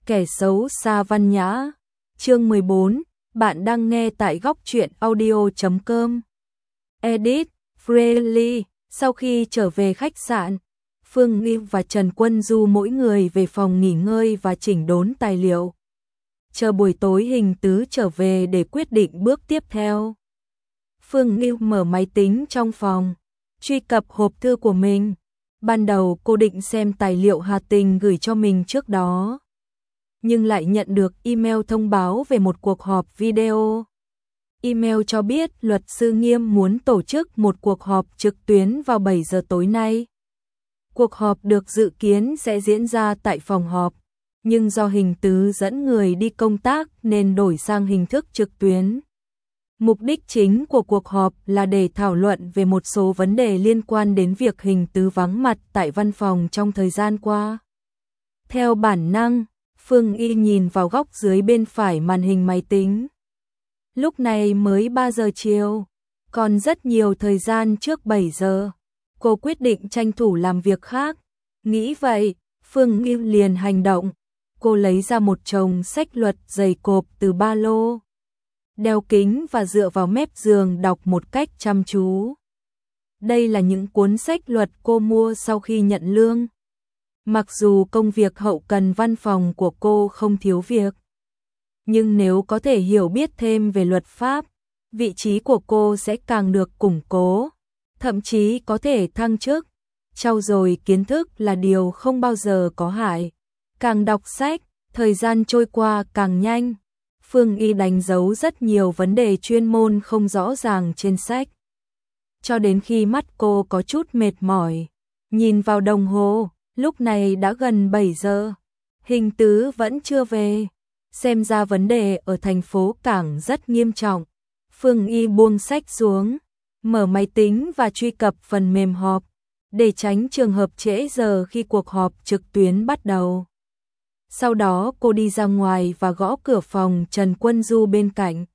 Kẻ xấu xa văn nhã. Chương 14, bạn đang nghe tại góc truyện audio.com. Edit, Freely. Sau khi trở về khách sạn, Phương Nghi và Trần Quân Du mỗi người về phòng nghỉ ngơi và chỉnh đốn tài liệu. Chờ buổi tối Hình Tứ trở về để quyết định bước tiếp theo. Phương Nghi mở máy tính trong phòng, truy cập hộp thư của mình. Ban đầu cô định xem tài liệu Hà Tình gửi cho mình trước đó, nhưng lại nhận được email thông báo về một cuộc họp video. Email cho biết luật sư Nghiêm muốn tổ chức một cuộc họp trực tuyến vào 7 giờ tối nay. Cuộc họp được dự kiến sẽ diễn ra tại phòng họp, nhưng do Hình Tứ dẫn người đi công tác nên đổi sang hình thức trực tuyến. Mục đích chính của cuộc họp là để thảo luận về một số vấn đề liên quan đến việc Hình Tứ vắng mặt tại văn phòng trong thời gian qua. Theo bản năng, Phương Y nhìn vào góc dưới bên phải màn hình máy tính. Lúc này mới 3 giờ chiều, còn rất nhiều thời gian trước 7 giờ. Cô quyết định tranh thủ làm việc khác. Nghĩ vậy, Phương Y liền hành động. Cô lấy ra một chồng sách luật dày cộp từ ba lô, đeo kính và dựa vào mép giường đọc một cách chăm chú. Đây là những cuốn sách luật cô mua sau khi nhận lương. Mặc dù công việc hậu cần văn phòng của cô không thiếu việc, nhưng nếu có thể hiểu biết thêm về luật pháp, vị trí của cô sẽ càng được củng cố, thậm chí có thể thăng chức. Trau dồi kiến thức là điều không bao giờ có hại. Càng đọc sách, thời gian trôi qua càng nhanh. Phương Y đánh dấu rất nhiều vấn đề chuyên môn không rõ ràng trên sách, cho đến khi mắt cô có chút mệt mỏi. Nhìn vào đồng hồ, lúc này đã gần 7 giờ. Hình Tứ vẫn chưa về. Xem ra vấn đề ở thành phố Cảng rất nghiêm trọng. Phương Y buông sách xuống, mở máy tính và truy cập phần mềm họp, để tránh trường hợp trễ giờ khi cuộc họp trực tuyến bắt đầu. Sau đó cô đi ra ngoài và gõ cửa phòng Trần Quân Du bên cạnh.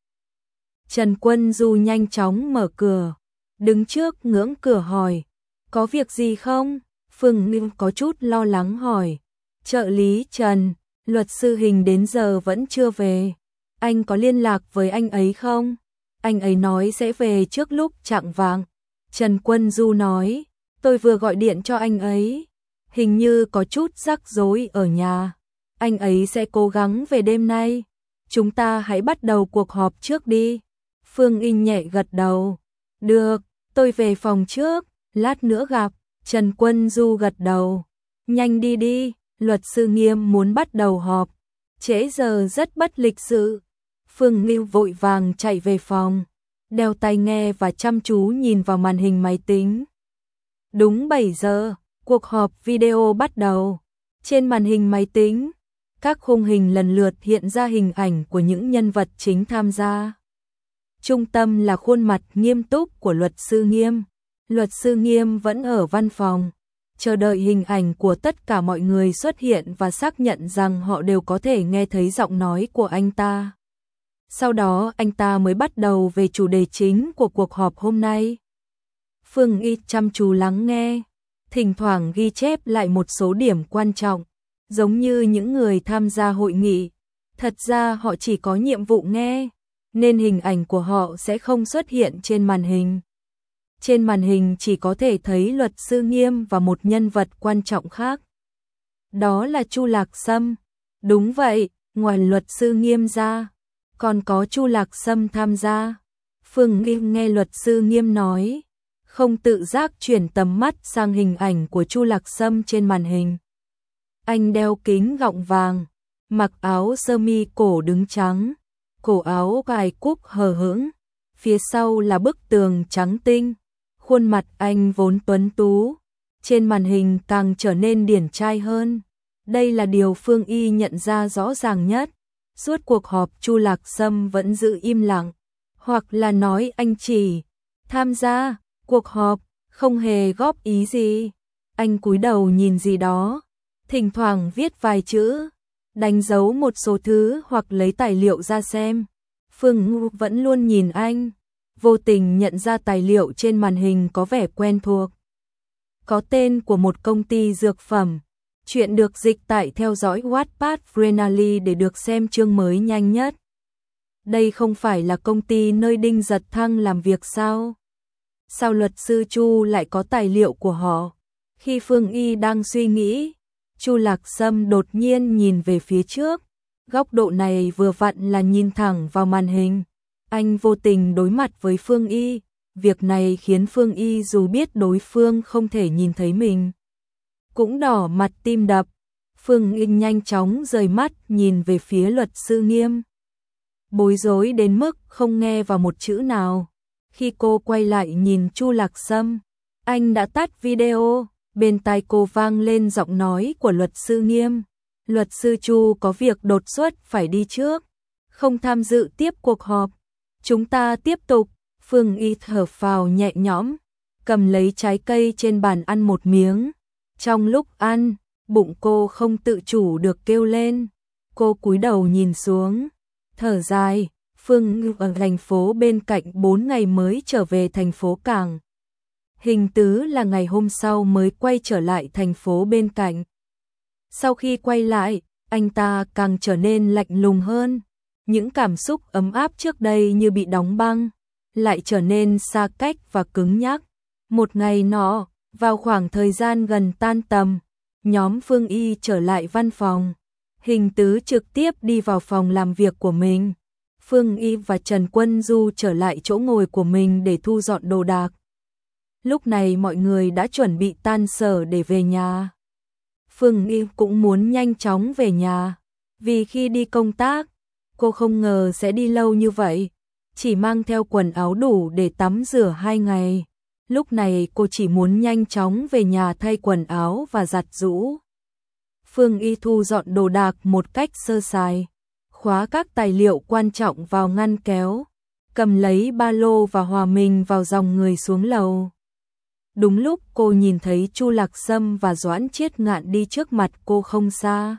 Trần Quân Du nhanh chóng mở cửa, đứng trước ngưỡng cửa hỏi, có việc gì không? Phương Nghi có chút lo lắng hỏi. Trợ lý Trần, luật sư Hình đến giờ vẫn chưa về. Anh có liên lạc với anh ấy không? Anh ấy nói sẽ về trước lúc chạng vạng. Trần Quân Du nói, tôi vừa gọi điện cho anh ấy. Hình như có chút rắc rối ở nhà. Anh ấy sẽ cố gắng về đêm nay. Chúng ta hãy bắt đầu cuộc họp trước đi. Phương Y nhẹ gật đầu. Được, tôi về phòng trước, lát nữa gặp. Trần Quân Du gật đầu. Nhanh đi đi, luật sư Nghiêm muốn bắt đầu họp. Trễ giờ rất bất lịch sự. Phương Nghi vội vàng chạy về phòng, đeo tai nghe và chăm chú nhìn vào màn hình máy tính. Đúng 7 giờ, cuộc họp video bắt đầu. Trên màn hình máy tính, các khung hình lần lượt hiện ra hình ảnh của những nhân vật chính tham gia. Trung tâm là khuôn mặt nghiêm túc của luật sư Nghiêm. Luật sư Nghiêm vẫn ở văn phòng, chờ đợi hình ảnh của tất cả mọi người xuất hiện và xác nhận rằng họ đều có thể nghe thấy giọng nói của anh ta. Sau đó anh ta mới bắt đầu về chủ đề chính của cuộc họp hôm nay. Phương Y chăm chú lắng nghe, thỉnh thoảng ghi chép lại một số điểm quan trọng, giống như những người tham gia hội nghị. Thật ra họ chỉ có nhiệm vụ nghe, nên hình ảnh của họ sẽ không xuất hiện trên màn hình. Trên màn hình chỉ có thể thấy luật sư Nghiêm và một nhân vật quan trọng khác. Đó là Chu Lạc Sâm. Đúng vậy, ngoài luật sư Nghiêm ra, còn có Chu Lạc Sâm tham gia. Phương Nghi nghe luật sư Nghiêm nói, không tự giác chuyển tầm mắt sang hình ảnh của Chu Lạc Sâm trên màn hình. Anh đeo kính gọng vàng, mặc áo sơ mi cổ đứng trắng, cổ áo cài cúc hờ hững, phía sau là bức tường trắng tinh. Khuôn mặt anh vốn tuấn tú, trên màn hình càng trở nên điển trai hơn. Đây là điều Phương Y nhận ra rõ ràng nhất. Suốt cuộc họp Chu Lạc Sâm vẫn giữ im lặng, hoặc là nói anh chỉ tham gia cuộc họp, không hề góp ý gì. Anh cúi đầu nhìn gì đó, thỉnh thoảng viết vài chữ, đánh dấu một số thứ hoặc lấy tài liệu ra xem. Phương Nghi vẫn luôn nhìn anh, vô tình nhận ra tài liệu trên màn hình có vẻ quen thuộc. Có tên của một công ty dược phẩm, Chuyện được dịch tại theo dõi Wattpad Frenally để được xem chương mới nhanh nhất. Đây không phải là công ty nơi Đinh Giật Thăng làm việc sao? Sao luật sư Chu lại có tài liệu của họ? Khi Phương Y đang suy nghĩ, Chu Lạc Sâm đột nhiên nhìn về phía trước. Góc độ này vừa vặn là nhìn thẳng vào màn hình. Anh vô tình đối mặt với Phương Y. Việc này khiến Phương Y dù biết đối phương không thể nhìn thấy mình, cũng đỏ mặt tim đập. Phương Y nhanh chóng rời mắt nhìn về phía luật sư Nghiêm, bối rối đến mức không nghe vào một chữ nào. Khi cô quay lại nhìn Chu Lạc Sâm, anh đã tắt video. Bên tai cô vang lên giọng nói của luật sư Nghiêm. Luật sư Chu có việc đột xuất phải đi trước, không tham dự tiếp cuộc họp. Chúng ta tiếp tục. Phương Y thở phào nhẹ nhõm, cầm lấy trái cây trên bàn ăn một miếng. Trong lúc ăn, bụng cô không tự chủ được kêu lên. Cô cúi đầu nhìn xuống, thở dài. Phương Y ở thành phố bên cạnh 4 ngày mới trở về thành phố Cảng. Hình Tứ là ngày hôm sau mới quay trở lại thành phố bên cạnh. Sau khi quay lại, anh ta càng trở nên lạnh lùng hơn. Những cảm xúc ấm áp trước đây như bị đóng băng, lại trở nên xa cách và cứng nhắc. Một ngày nọ, vào khoảng thời gian gần tan tầm, nhóm Phương Y trở lại văn phòng. Hình Tứ trực tiếp đi vào phòng làm việc của mình. Phương Y và Trần Quân Du trở lại chỗ ngồi của mình để thu dọn đồ đạc. Lúc này mọi người đã chuẩn bị tan sở để về nhà. Phương Y cũng muốn nhanh chóng về nhà, vì khi đi công tác, cô không ngờ sẽ đi lâu như vậy, chỉ mang theo quần áo đủ để tắm rửa 2 ngày. Lúc này cô chỉ muốn nhanh chóng về nhà thay quần áo và giặt giũ. Phương Y thu dọn đồ đạc một cách sơ sài, khóa các tài liệu quan trọng vào ngăn kéo, cầm lấy ba lô và hòa mình vào dòng người xuống lầu. Đúng lúc cô nhìn thấy Chu Lạc Sâm và Doãn Chiết Ngạn đi trước mặt cô không xa.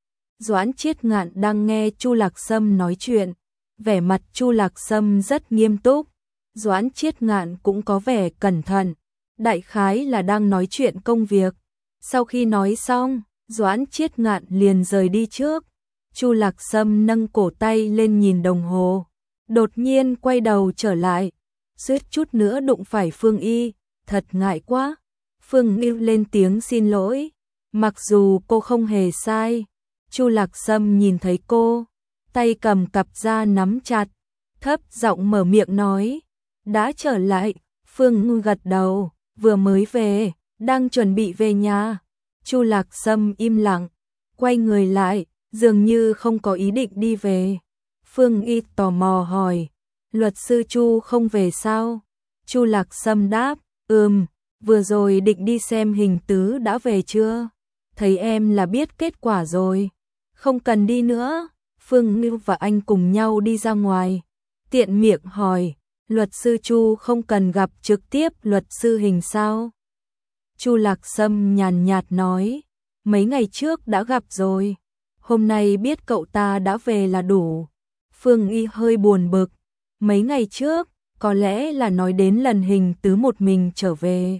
Doãn Chiết Ngạn đang nghe Chu Lạc Sâm nói chuyện, vẻ mặt Chu Lạc Sâm rất nghiêm túc. Doãn Chiết Ngạn cũng có vẻ cẩn thận, đại khái là đang nói chuyện công việc. Sau khi nói xong, Doãn Chiết Ngạn liền rời đi trước. Chu Lạc Sâm nâng cổ tay lên nhìn đồng hồ, đột nhiên quay đầu trở lại, suýt chút nữa đụng phải Phương Y. Thật ngại quá. Phương Y lên tiếng xin lỗi, mặc dù cô không hề sai. Chu Lạc Sâm nhìn thấy cô, tay cầm cặp da nắm chặt, thấp giọng mở miệng nói, đã trở lại. Phương Y gật đầu, vừa mới về, đang chuẩn bị về nhà. Chu Lạc Sâm im lặng, quay người lại, dường như không có ý định đi về. Phương Y tò mò hỏi, luật sư Chu không về sao? Chu Lạc Sâm đáp, vừa rồi định đi xem Hình Tứ đã về chưa? Thấy em là biết kết quả rồi, không cần đi nữa. Phương Y và anh cùng nhau đi ra ngoài, tiện miệng hỏi, luật sư Chu không cần gặp trực tiếp luật sư Hình sao? Chu Lạc Sâm nhàn nhạt nói, mấy ngày trước đã gặp rồi, hôm nay biết cậu ta đã về là đủ. Phương Y hơi buồn bực, mấy ngày trước, có lẽ là nói đến lần Hình Tứ một mình trở về.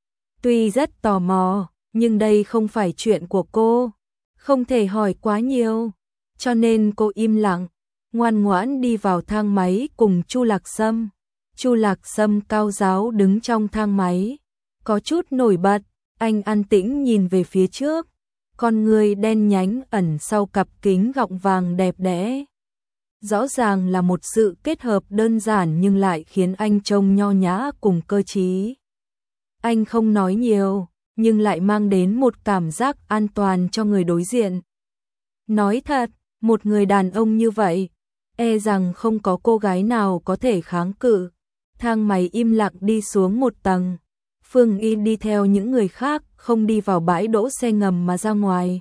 Tuy rất tò mò, nhưng đây không phải chuyện của cô, không thể hỏi quá nhiều, cho nên cô im lặng, ngoan ngoãn đi vào thang máy cùng Chu Lạc Sâm. Chu Lạc Sâm cao ráo đứng trong thang máy, có chút nổi bật, anh an tĩnh nhìn về phía trước, con người đen nhánh ẩn sau cặp kính gọng vàng đẹp đẽ. Rõ ràng là một sự kết hợp đơn giản nhưng lại khiến anh trông nho nhã cùng cơ trí. Anh không nói nhiều, nhưng lại mang đến một cảm giác an toàn cho người đối diện. Nói thật, một người đàn ông như vậy, e rằng không có cô gái nào có thể kháng cự. Thang máy im lặng đi xuống một tầng. Phương Y đi theo những người khác, không đi vào bãi đỗ xe ngầm mà ra ngoài.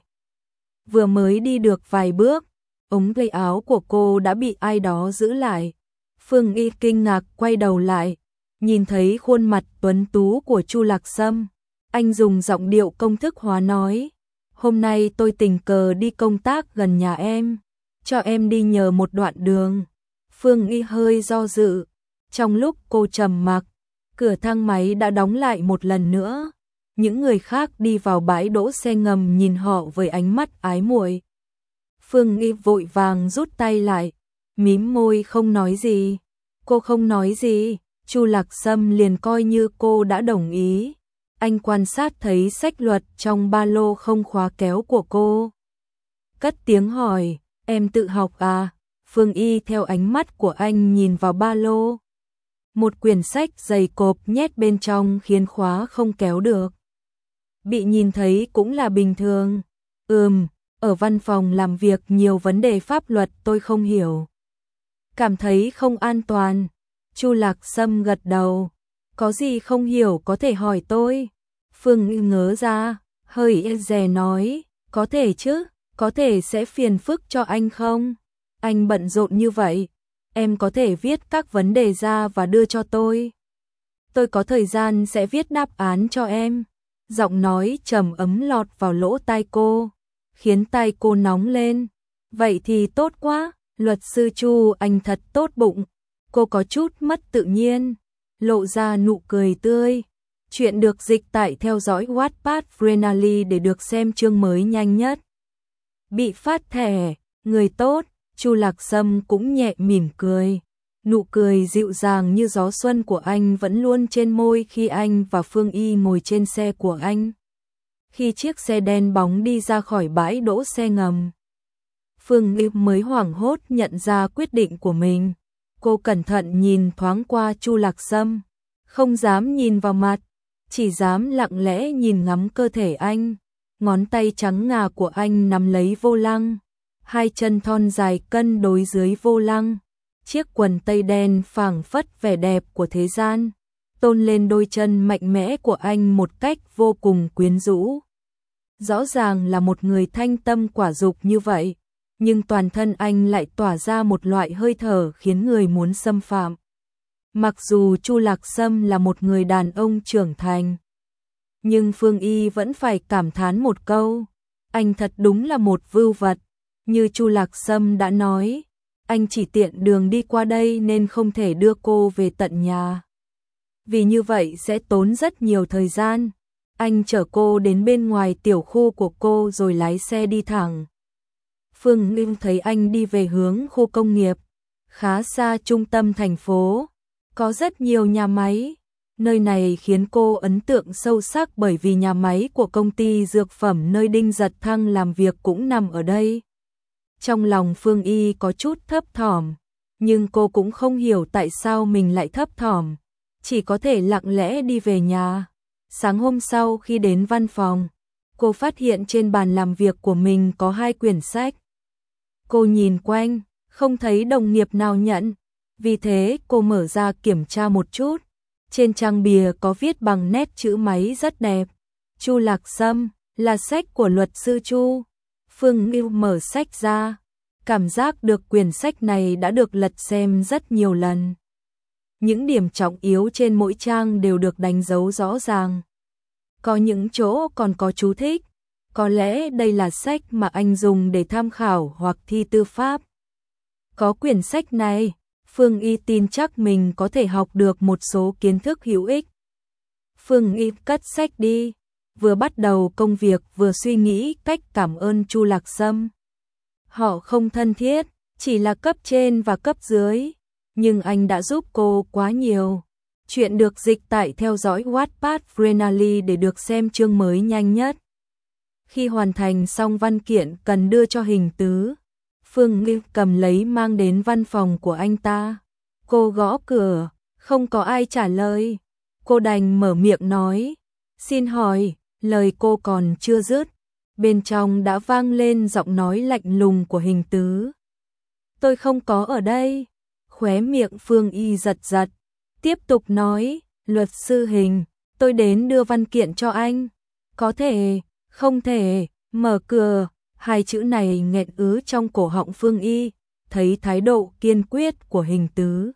Vừa mới đi được vài bước, ống tay áo của cô đã bị ai đó giữ lại. Phương Y kinh ngạc quay đầu lại, nhìn thấy khuôn mặt tuấn tú của Chu Lạc Sâm. Anh dùng giọng điệu công thức hóa nói, hôm nay tôi tình cờ đi công tác gần nhà em, cho em đi nhờ một đoạn đường. Phương Y hơi do dự, trong lúc cô trầm mặc, cửa thang máy đã đóng lại một lần nữa. Những người khác đi vào bãi đỗ xe ngầm nhìn họ với ánh mắt ái muội. Phương Nghi vội vàng rút tay lại, mím môi không nói gì. Cô không nói gì, Chu Lạc Sâm liền coi như cô đã đồng ý. Anh quan sát thấy sách luật trong ba lô không khóa kéo của cô. Cất tiếng hỏi, em tự học à? Phương Y theo ánh mắt của anh nhìn vào ba lô. Một quyển sách dày cộp nhét bên trong khiến khóa không kéo được. Bị nhìn thấy cũng là bình thường. Ở văn phòng làm việc nhiều vấn đề pháp luật tôi không hiểu. Cảm thấy không an toàn. Chu Lạc Sâm gật đầu. Có gì không hiểu có thể hỏi tôi. Phương Y ngớ ra, hơi e dè nói, có thể chứ, có thể sẽ phiền phức cho anh không? Anh bận rộn như vậy, em có thể viết các vấn đề ra và đưa cho tôi. Tôi có thời gian sẽ viết đáp án cho em. Giọng nói trầm ấm lọt vào lỗ tai cô, khiến tai cô nóng lên. Vậy thì tốt quá, luật sư Chu anh thật tốt bụng. Cô có chút mất tự nhiên, lộ ra nụ cười tươi. Chuyện được dịch tải theo dõi Wattpad Frenally để được xem chương mới nhanh nhất. Bị phát thẻ, người tốt, Chu Lạc Sâm cũng nhẹ mỉm cười. Nụ cười dịu dàng như gió xuân của anh vẫn luôn trên môi khi anh và Phương Y ngồi trên xe của anh. Khi chiếc xe đen bóng đi ra khỏi bãi đỗ xe ngầm, Phương Y mới hoảng hốt nhận ra quyết định của mình. Cô cẩn thận nhìn thoáng qua Chu Lạc Sâm, không dám nhìn vào mặt, chỉ dám lặng lẽ nhìn ngắm cơ thể anh. Ngón tay trắng ngà của anh nắm lấy vô lăng, hai chân thon dài cân đối dưới vô lăng. Chiếc quần tây đen phảng phất vẻ đẹp của thế gian, tôn lên đôi chân mạnh mẽ của anh một cách vô cùng quyến rũ. Rõ ràng là một người thanh tâm quả dục như vậy, nhưng toàn thân anh lại tỏa ra một loại hơi thở khiến người muốn xâm phạm. Mặc dù Chu Lạc Sâm là một người đàn ông trưởng thành, nhưng Phương Y vẫn phải cảm thán một câu, anh thật đúng là một vưu vật. Như Chu Lạc Sâm đã nói, anh chỉ tiện đường đi qua đây nên không thể đưa cô về tận nhà. Vì như vậy sẽ tốn rất nhiều thời gian. Anh chở cô đến bên ngoài tiểu khu của cô rồi lái xe đi thẳng. Phương Nghi thấy anh đi về hướng khu công nghiệp, khá xa trung tâm thành phố, có rất nhiều nhà máy. Nơi này khiến cô ấn tượng sâu sắc bởi vì nhà máy của công ty dược phẩm nơi Đinh Giật Thăng làm việc cũng nằm ở đây. Trong lòng Phương Y có chút thấp thỏm, nhưng cô cũng không hiểu tại sao mình lại thấp thỏm, chỉ có thể lặng lẽ đi về nhà. Sáng hôm sau khi đến văn phòng, cô phát hiện trên bàn làm việc của mình có 2 quyển sách. Cô nhìn quanh, không thấy đồng nghiệp nào nhận, vì thế cô mở ra kiểm tra một chút. Trên trang bìa có viết bằng nét chữ máy rất đẹp, Chu Lạc Sâm, là sách của luật sư Chu. Phương Ngưu mở sách ra, cảm giác được quyển sách này đã được lật xem rất nhiều lần. Những điểm trọng yếu trên mỗi trang đều được đánh dấu rõ ràng. Có những chỗ còn có chú thích, có lẽ đây là sách mà anh dùng để tham khảo hoặc thi tư pháp. Có quyển sách này, Phương Y tin chắc mình có thể học được một số kiến thức hữu ích. Phương Y cất sách đi, vừa bắt đầu công việc vừa suy nghĩ cách cảm ơn Chu Lạc Sâm. Họ không thân thiết, chỉ là cấp trên và cấp dưới, nhưng anh đã giúp cô quá nhiều. Chuyện được dịch tải theo dõi Wattpad Frenally để được xem chương mới nhanh nhất. Khi hoàn thành xong văn kiện cần đưa cho Hình Tứ, Phương Nghi cầm lấy mang đến văn phòng của anh ta. Cô gõ cửa, không có ai trả lời. Cô đành mở miệng nói, xin hỏi, lời cô còn chưa dứt. Bên trong đã vang lên giọng nói lạnh lùng của Hình Tứ. Tôi không có ở đây. Khóe miệng Phương Y giật giật. Tiếp tục nói, luật sư Hình, tôi đến đưa văn kiện cho anh. Có thể, không thể, mở cửa. 2 chữ này nghẹn ứ trong cổ họng Phương Y, thấy thái độ kiên quyết của Hình Tứ.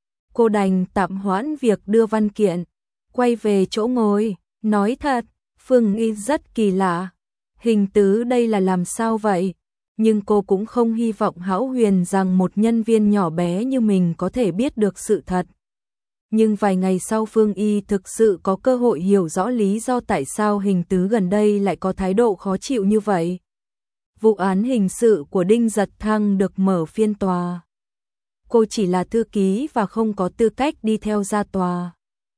Cô đành tạm hoãn việc đưa văn kiện, quay về chỗ ngồi, nói thật, Phương Y rất kỳ lạ. Hình Tứ đây là làm sao vậy? Nhưng cô cũng không hy vọng hão huyền rằng một nhân viên nhỏ bé như mình có thể biết được sự thật. Nhưng vài ngày sau Phương Y thực sự có cơ hội hiểu rõ lý do tại sao Hình Tứ gần đây lại có thái độ khó chịu như vậy. Vụ án hình sự của Đinh Giật Thăng được mở phiên tòa. Cô chỉ là thư ký và không có tư cách đi theo ra tòa.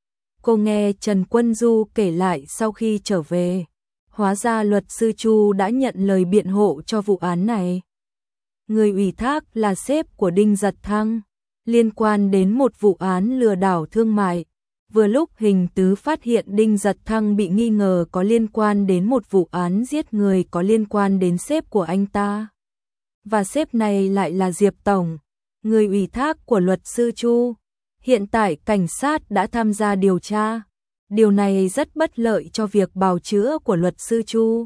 Cô nghe Trần Quân Du kể lại sau khi trở về. Hóa ra luật sư Chu đã nhận lời biện hộ cho vụ án này. Người ủy thác là sếp của Đinh Giật Thăng, liên quan đến một vụ án lừa đảo thương mại. Vừa lúc Hình Tứ phát hiện Đinh Giật Thăng bị nghi ngờ có liên quan đến một vụ án giết người có liên quan đến sếp của anh ta. Và sếp này lại là Diệp Tổng, người ủy thác của luật sư Chu. Hiện tại cảnh sát đã tham gia điều tra. Điều này rất bất lợi cho việc bào chữa của luật sư Chu.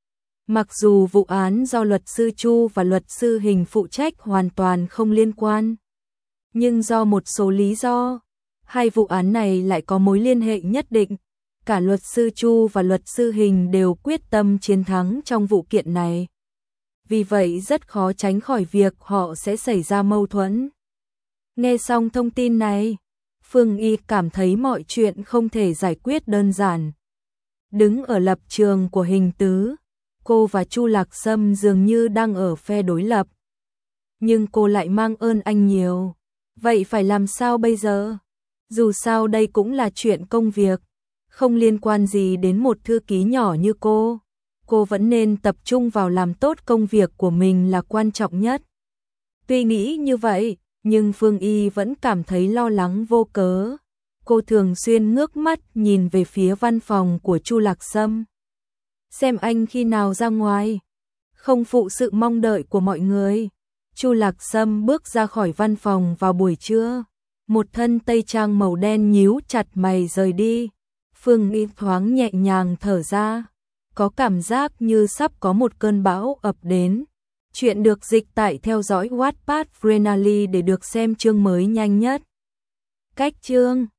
Mặc dù vụ án do luật sư Chu và luật sư Hình phụ trách hoàn toàn không liên quan, nhưng do một số lý do, hai vụ án này lại có mối liên hệ nhất định. Cả luật sư Chu và luật sư Hình đều quyết tâm chiến thắng trong vụ kiện này. Vì vậy rất khó tránh khỏi việc họ sẽ xảy ra mâu thuẫn. Nghe xong thông tin này, Phương Y cảm thấy mọi chuyện không thể giải quyết đơn giản. Đứng ở lập trường của Hình Tứ, cô và Chu Lạc Sâm dường như đang ở phe đối lập. Nhưng cô lại mang ơn anh nhiều. Vậy phải làm sao bây giờ? Dù sao đây cũng là chuyện công việc, không liên quan gì đến một thư ký nhỏ như cô. Cô vẫn nên tập trung vào làm tốt công việc của mình là quan trọng nhất. Tuy nghĩ như vậy, nhưng Phương Y vẫn cảm thấy lo lắng vô cớ. Cô thường xuyên ngước mắt nhìn về phía văn phòng của Chu Lạc Sâm. Xem anh khi nào ra ngoài, không phụ sự mong đợi của mọi người. Chu Lạc Sâm bước ra khỏi văn phòng vào buổi trưa. Một thân tây trang màu đen nhíu chặt mày rời đi. Phương Y thoáng nhẹ nhàng thở ra. Có cảm giác như sắp có một cơn bão ập đến. Chuyện được dịch tại theo dõi Wattpad Frenally để được xem chương mới nhanh nhất. Cách chương